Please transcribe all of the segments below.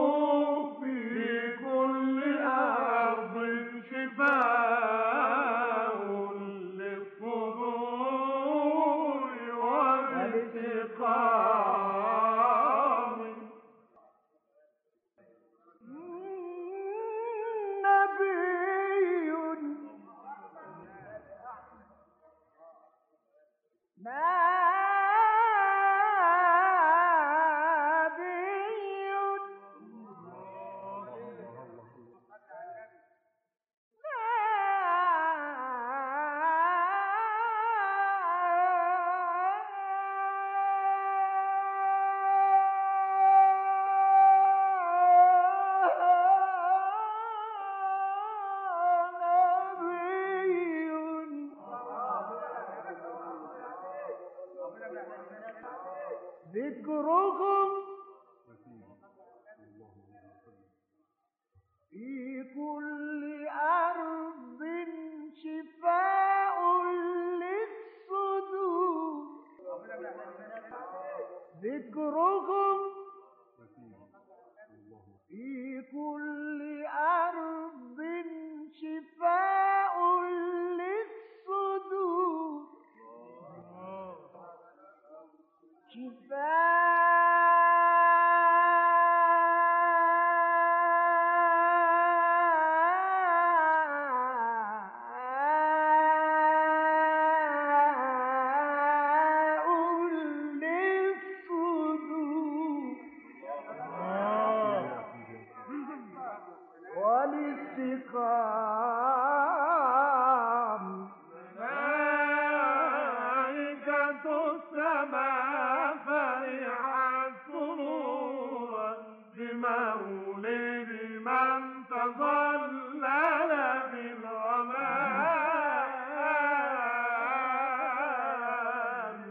في كل أرض شفاء للصدور والسقام. نبي ذكرهم في كل أرض شفاء للصدور. ذكرهم في كل أرض شفاء للصدور. والاستقام. ملائكة السماء فرحت سرورا بمولد من تظلل بالغمام.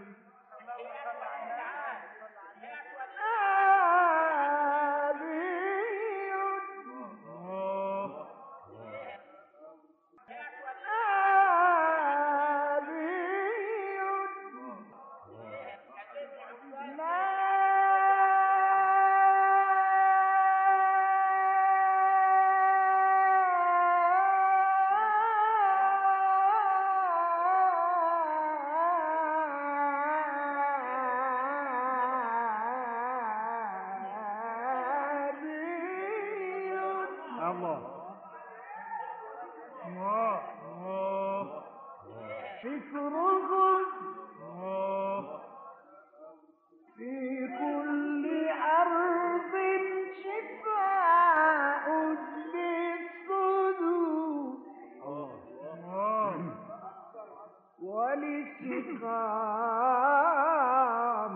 شكرهم في كل أرض شفاء للصدور والاستقام.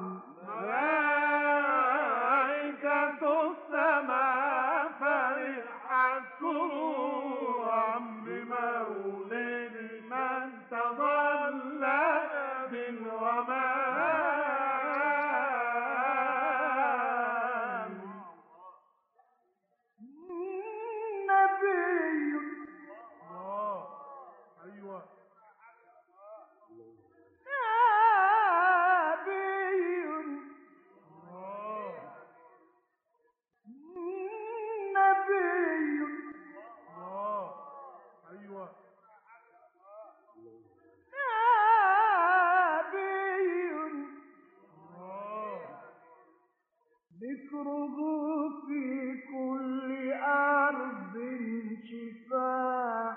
ملائكة السماء فرحت سرورا بمولد من تظلل بالغمام. نبي أيوة ذكره في كل أرض شفاء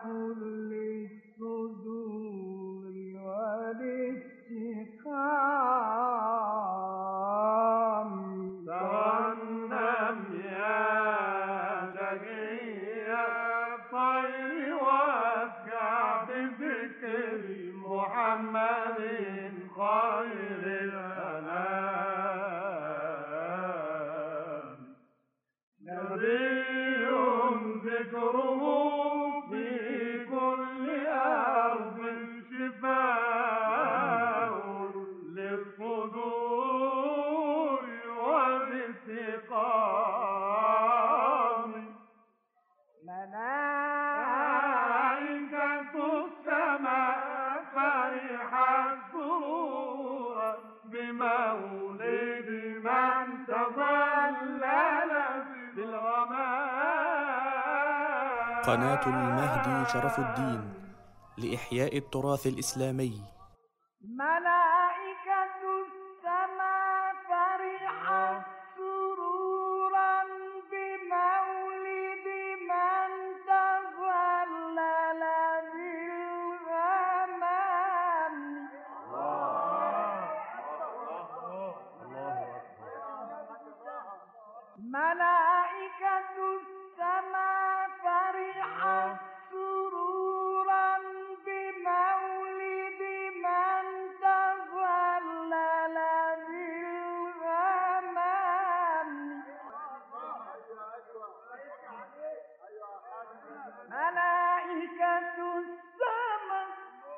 للصدور والاستقام. ترنم يا زكي الطير واسكع بذكر محمد خير الأنام. نبي ذكره في كل أرض شفاء للصدور والاستقام. ملائكة السماء فرحت سرورا بمولد من تظلل بالغمام. قناة المهدي شرف الدين لإحياء التراث الإسلامي. ملائكة السماء فرحت سرورا بمولد من تظلل بالغمام. ملائكة السماء فرحت سرورا بمولد من تظلل بالغمام. ملائكة السماء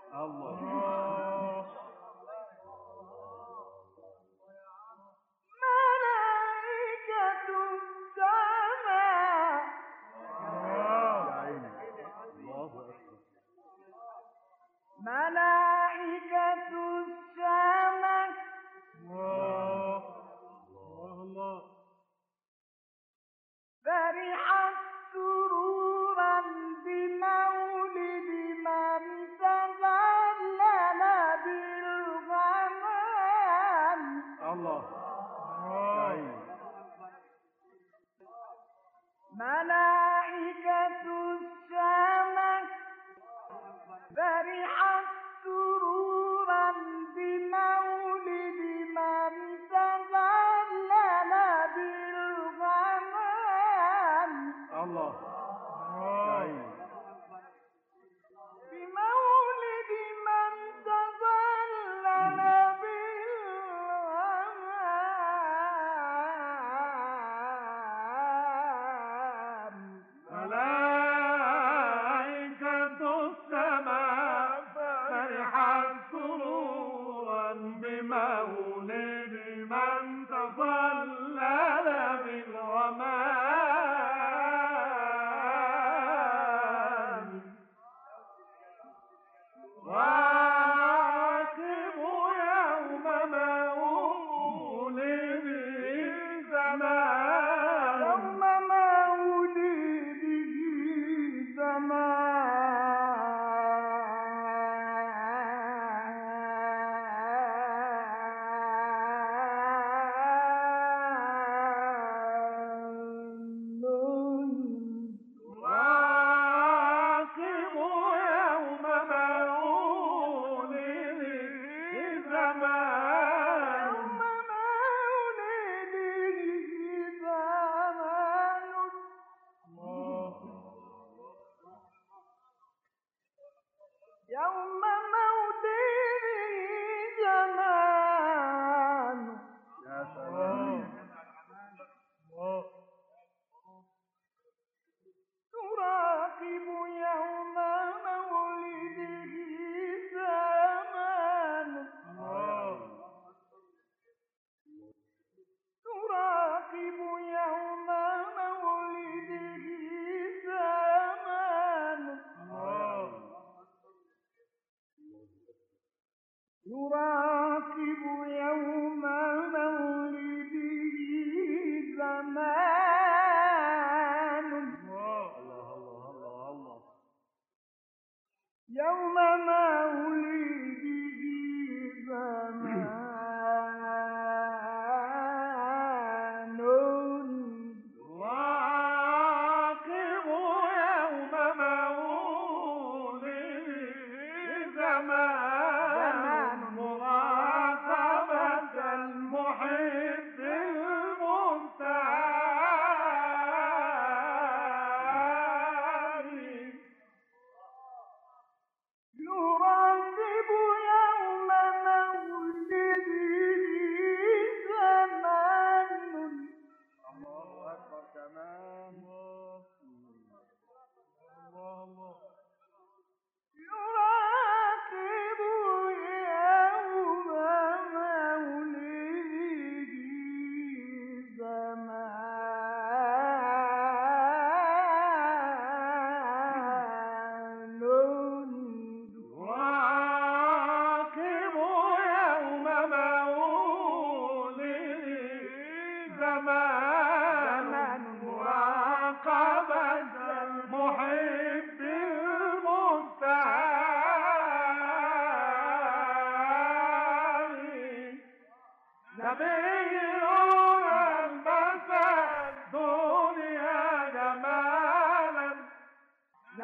ملائكة السماء فرحت سرورا بمولد من تظلل بالغمام. ملائكة السماء فرحت سرورا بمولد من تظلل بالغمام. بمولد من تظلل بالغمام. ملائكة السماء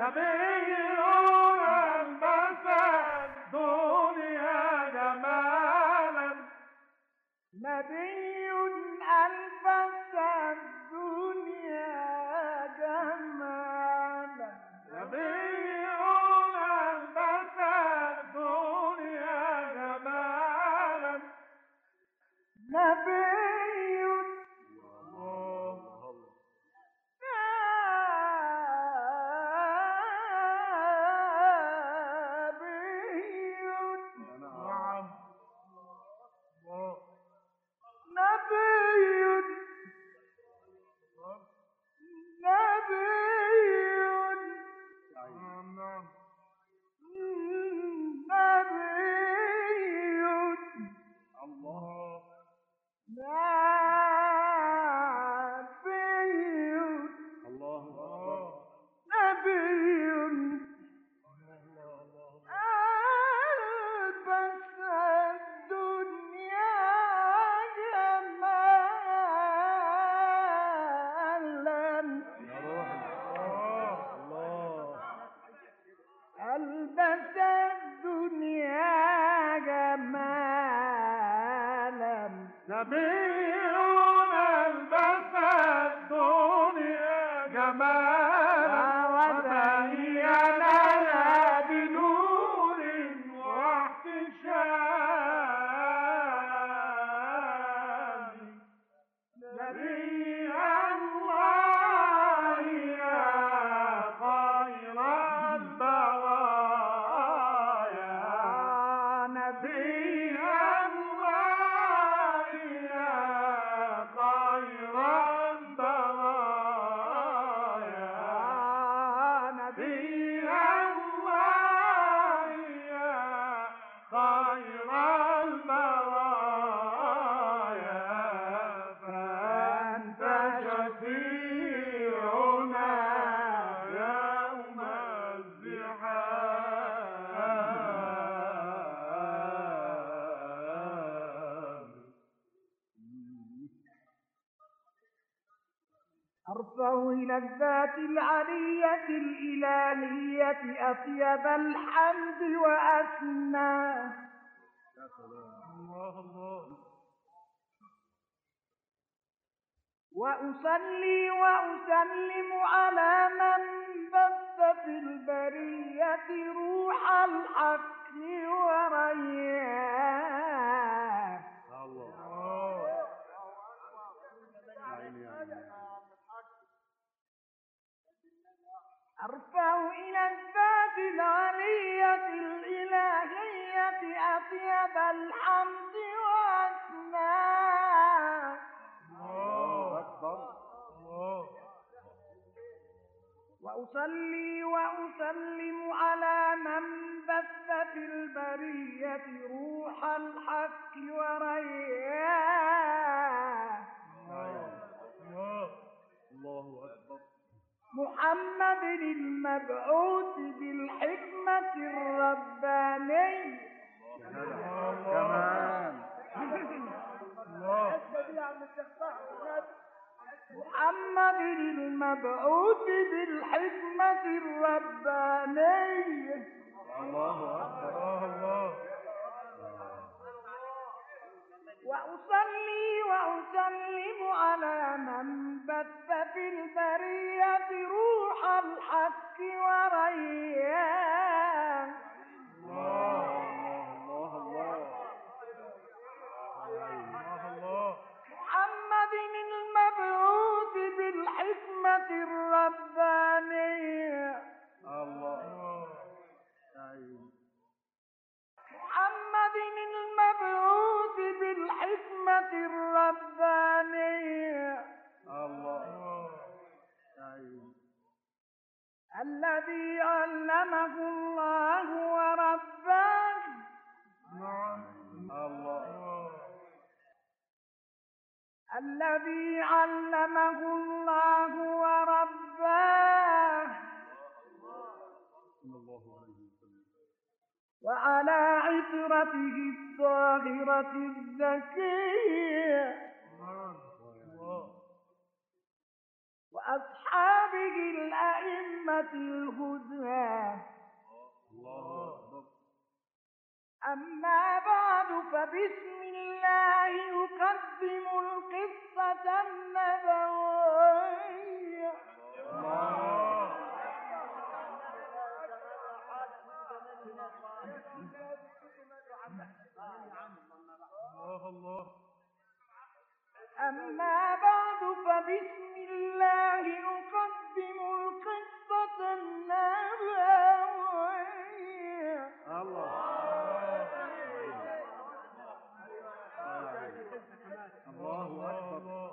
ألبس الدنيا جمالا نبي ألبس الدنيا جمالا نبي ألبس الدنيا جمالا نبي ألبس الدنيا جمالا نبي ألبس الدنيا جمالا وزينها بنور واحتشام نبي الله يا خير البرايا نبي الله يا خير البرايا نبي الله يا خير البرايا فأنت شفيعنا يوم الزحام أرفع إلى الذات العلية الإلهية أطيب الحمد وأسنى وأصلي وأسلم على من بث في البرية روح الحق ورياه أرفع إلى الذات العلية الإلهية أطيب الحمد وأسناه وأصلي وأسلم على من بث في البرية روح الحق ورياه محمد المبعوث بالحكمة الربانية محمد المبعوث بالحكمة الربانية وأصلي وأسلم على من بث في البرية روح الحق ورياه محمد المبعوث بالحكمة الربانية محمد المبعوث بالحكمة الربانية الذي علمه الله ورباه الذي علمه الله ورباه وعلى عترته الطاهرة الزكية وأصحابه الأئمة الهدى. أما بعد فبسم الله يقدم القصة النبوية. أما بعد فبسم الله يقدم القصة النبوية. الله أكبر.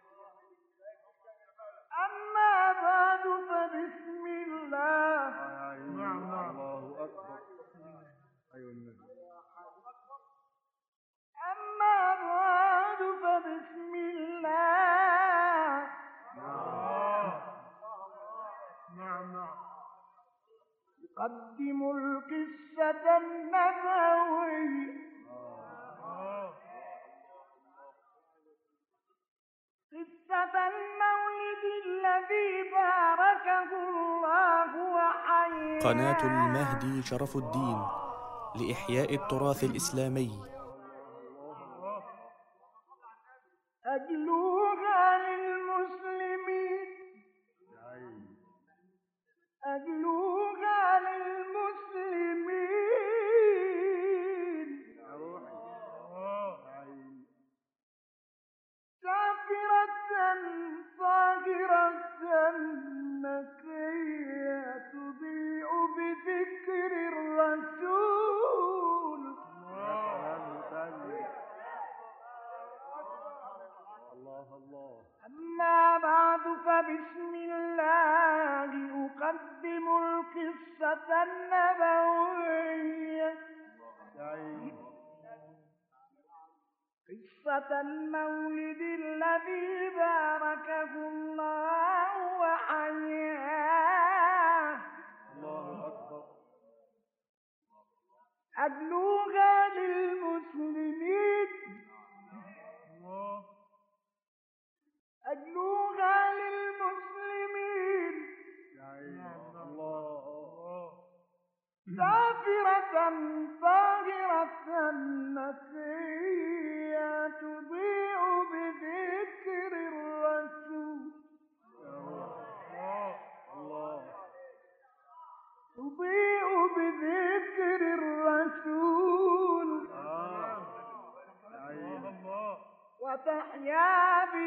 أما بعد فبسم الله. الله أكبر. أيوة النبي. أما بعد فبسم الله. نعم. يقدم القصة النبوية. قصة المولد الذي باركه الله وحياه. قناة المهدي شرف الدين لإحياء التراث الإسلامي. أجلوها للمسلمين. أجلوها للمسلمين. سافرة طاهرة نقية تضيء بذكر الرسول. الله. أما بعد فبسم الله أقدم القصة النبوية. قصة المولد الذي باركه الله وحياه. الله أكبر. أجلوها للمسلمين. أجلوها للمسلمين. سافرة طاهرة نقية تضيء بذكر الرسول. تضيء بذكر الرسول. وتحيا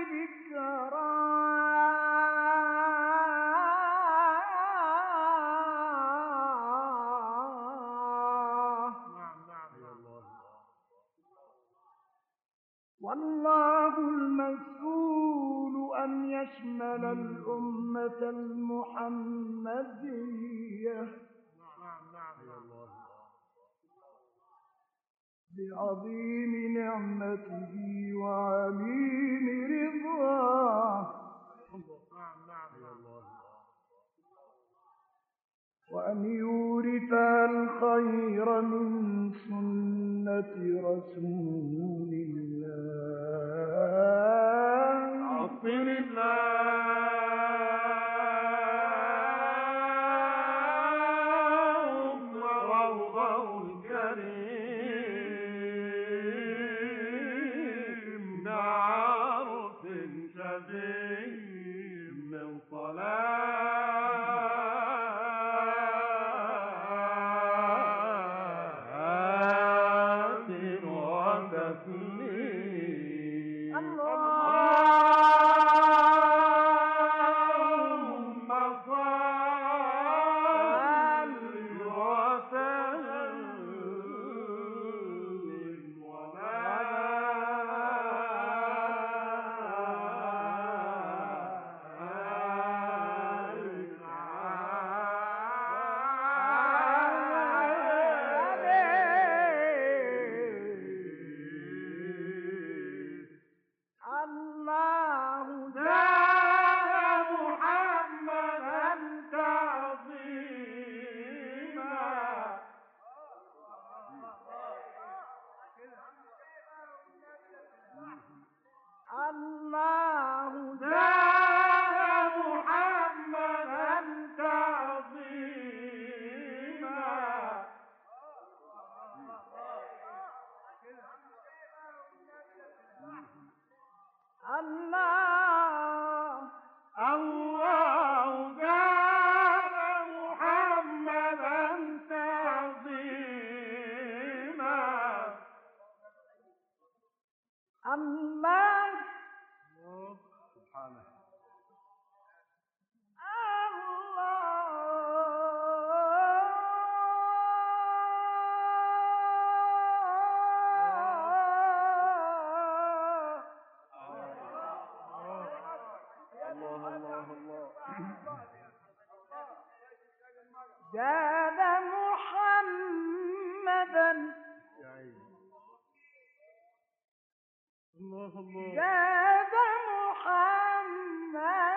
بذكراه. والله المسؤول أن يشمل الأمة المحمدية بعظيم نعمته وعليم رضاه. وأن يورث الخير من سنة رسول الله. عطر اللهم روضه الكريم بعرف شديد من صلاة وتسليم. الله زاد محمدا الله الله زاد محمدا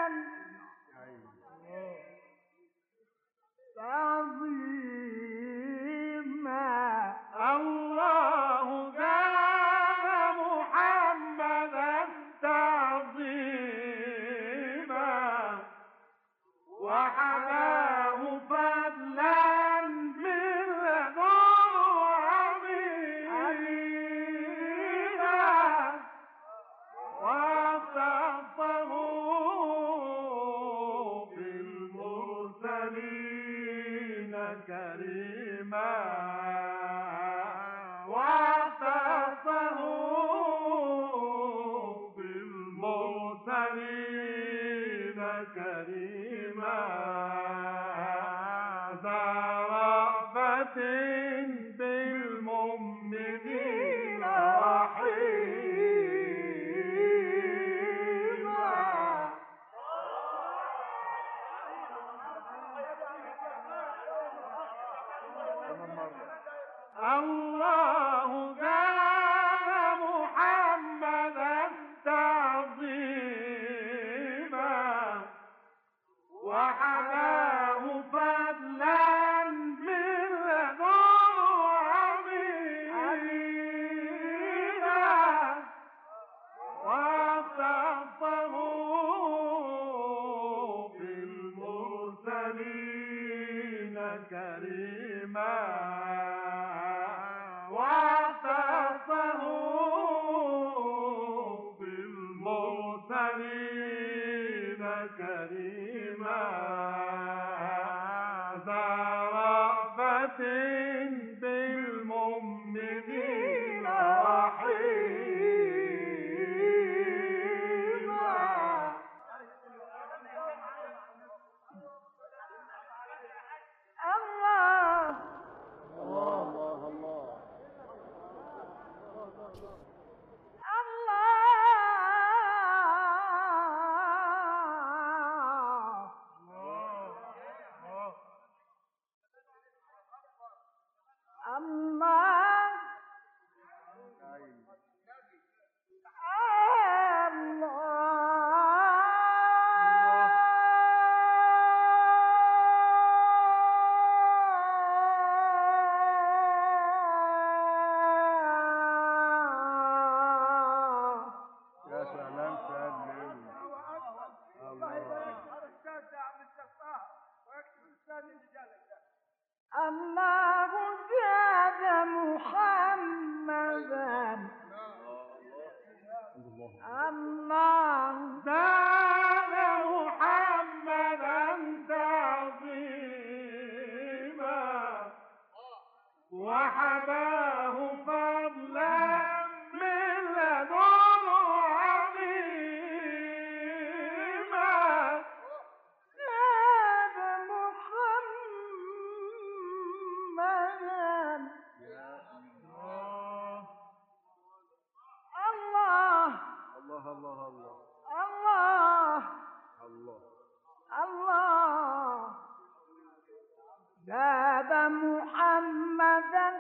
تعظيما الله زاد محمدا تعظيما وحماه فضلا من لدنه عظيما واختصه بالمرسلين كريما واختصه بالمرسلين كريما ذا رأفة بالمؤمنين رحيما الله زاد محمدا تعظيما وحماه فضلا من لدنه عظيما واختصه بالمرسلين كريما واختصه بالمرسلين كريما ذا رأفة بالمؤمنين رحيما الله الله الله يا سلام سلم الله زاد محمدا الله زاد محمدا تعظيما وحماه فضلا من لدنه عظيما زاد محمدا الله الله الله الله الله الله الله زاد محمدا